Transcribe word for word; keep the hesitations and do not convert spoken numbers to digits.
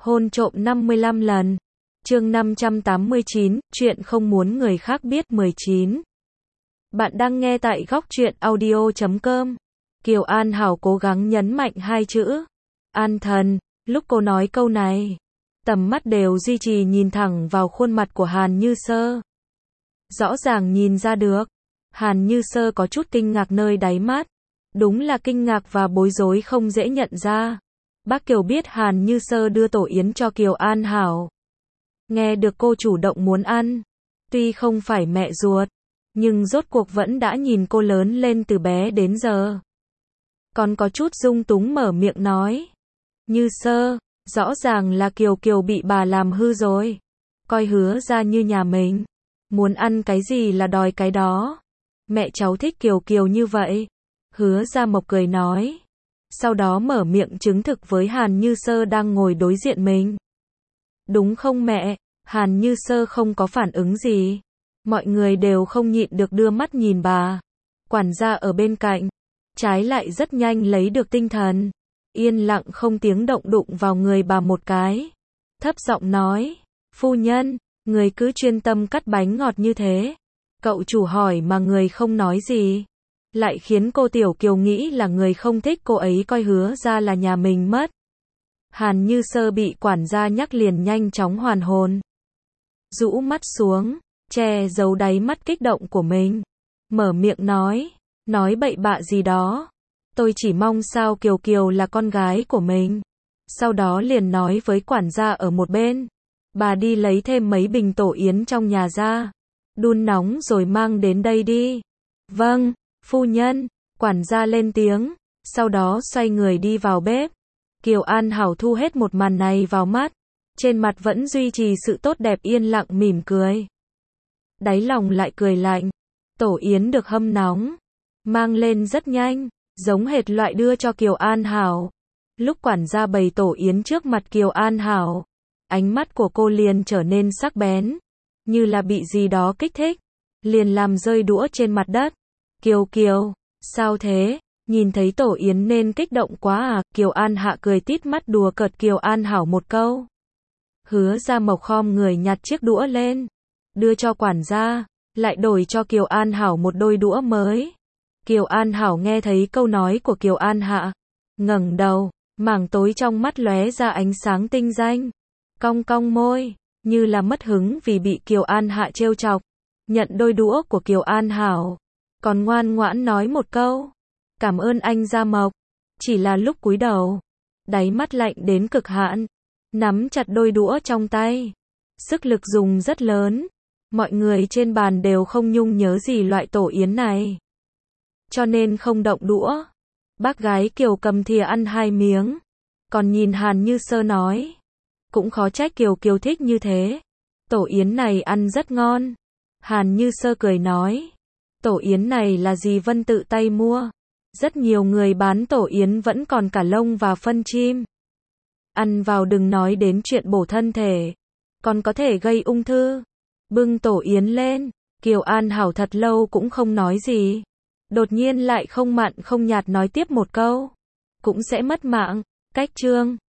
Hôn trộm năm mươi lăm lần. Chương năm trăm tám mươi chín, chuyện không muốn người khác biết mười chín. Bạn đang nghe tại góc truyện audio chấm com. Kiều An Hảo cố gắng nhấn mạnh hai chữ an thần, lúc cô nói câu này, tầm mắt đều duy trì nhìn thẳng vào khuôn mặt của Hàn Như Sơ. Rõ ràng nhìn ra được, Hàn Như Sơ có chút kinh ngạc nơi đáy mắt. Đúng là kinh ngạc và bối rối không dễ nhận ra. Bác Kiều biết Hàn Như Sơ đưa tổ yến cho Kiều An Hảo. Nghe được cô chủ động muốn ăn, tuy không phải mẹ ruột, nhưng rốt cuộc vẫn đã nhìn cô lớn lên từ bé đến giờ. Còn có chút dung túng mở miệng nói. Như Sơ, rõ ràng là Kiều Kiều bị bà làm hư rồi. Coi Hứa ra như nhà mình. Muốn ăn cái gì là đòi cái đó. Mẹ cháu thích Kiều Kiều như vậy. Hứa ra Mộc cười nói. Sau đó mở miệng chứng thực với Hàn Như Sơ đang ngồi đối diện mình. Đúng không mẹ? Hàn Như Sơ không có phản ứng gì. Mọi người đều không nhịn được đưa mắt nhìn bà. Quản gia ở bên cạnh, trái lại rất nhanh lấy được tinh thần. Yên lặng không tiếng động đụng vào người bà một cái. Thấp giọng nói, phu nhân, người cứ chuyên tâm cắt bánh ngọt như thế. Cậu chủ hỏi mà người không nói gì. Lại khiến cô Tiểu Kiều nghĩ là người không thích cô ấy coi Hứa ra là nhà mình mất. Hàn Như Sơ bị quản gia nhắc liền nhanh chóng hoàn hồn. Rũ mắt xuống, che giấu đáy mắt kích động của mình. Mở miệng nói, nói bậy bạ gì đó. Tôi chỉ mong sao Kiều Kiều là con gái của mình. Sau đó liền nói với quản gia ở một bên. Bà đi lấy thêm mấy bình tổ yến trong nhà ra. Đun nóng rồi mang đến đây đi. Vâng, phu nhân, quản gia lên tiếng. Sau đó xoay người đi vào bếp. Kiều An Hảo thu hết một màn này vào mắt. Trên mặt vẫn duy trì sự tốt đẹp yên lặng mỉm cười. Đáy lòng lại cười lạnh. Tổ yến được hâm nóng. Mang lên rất nhanh. Giống hệt loại đưa cho Kiều An Hảo. Lúc quản gia bày tổ yến trước mặt Kiều An Hảo. Ánh mắt của cô liền trở nên sắc bén. Như là bị gì đó kích thích. Liền làm rơi đũa trên mặt đất. Kiều Kiều, sao thế? Nhìn thấy tổ yến nên kích động quá à? Kiều An Hạ cười tít mắt đùa cợt Kiều An Hảo một câu. Hứa ra Mộc khom người nhặt chiếc đũa lên. Đưa cho quản gia. Lại đổi cho Kiều An Hảo một đôi đũa mới. Kiều An Hảo nghe thấy câu nói của Kiều An Hạ. Ngẩng đầu, mảng tối trong mắt lóe ra ánh sáng tinh danh. Cong cong môi, như là mất hứng vì bị Kiều An Hạ trêu chọc. Nhận đôi đũa của Kiều An Hảo. Còn ngoan ngoãn nói một câu. Cảm ơn anh Gia Mộc. Chỉ là lúc cúi đầu. Đáy mắt lạnh đến cực hạn. Nắm chặt đôi đũa trong tay. Sức lực dùng rất lớn. Mọi người trên bàn đều không nhung nhớ gì loại tổ yến này. Cho nên không động đũa. Bác gái Kiều cầm thìa ăn hai miếng. Còn nhìn Hàn Như Sơ nói. Cũng khó trách Kiều Kiều thích như thế. Tổ yến này ăn rất ngon. Hàn Như Sơ cười nói. Tổ yến này là dì Vân tự tay mua. Rất nhiều người bán tổ yến vẫn còn cả lông và phân chim. Ăn vào đừng nói đến chuyện bổ thân thể. Còn có thể gây ung thư. Bưng tổ yến lên. Kiều An Hảo thật lâu cũng không nói gì. Đột nhiên lại không mặn không nhạt nói tiếp một câu. Cũng sẽ mất mạng. Cách chương.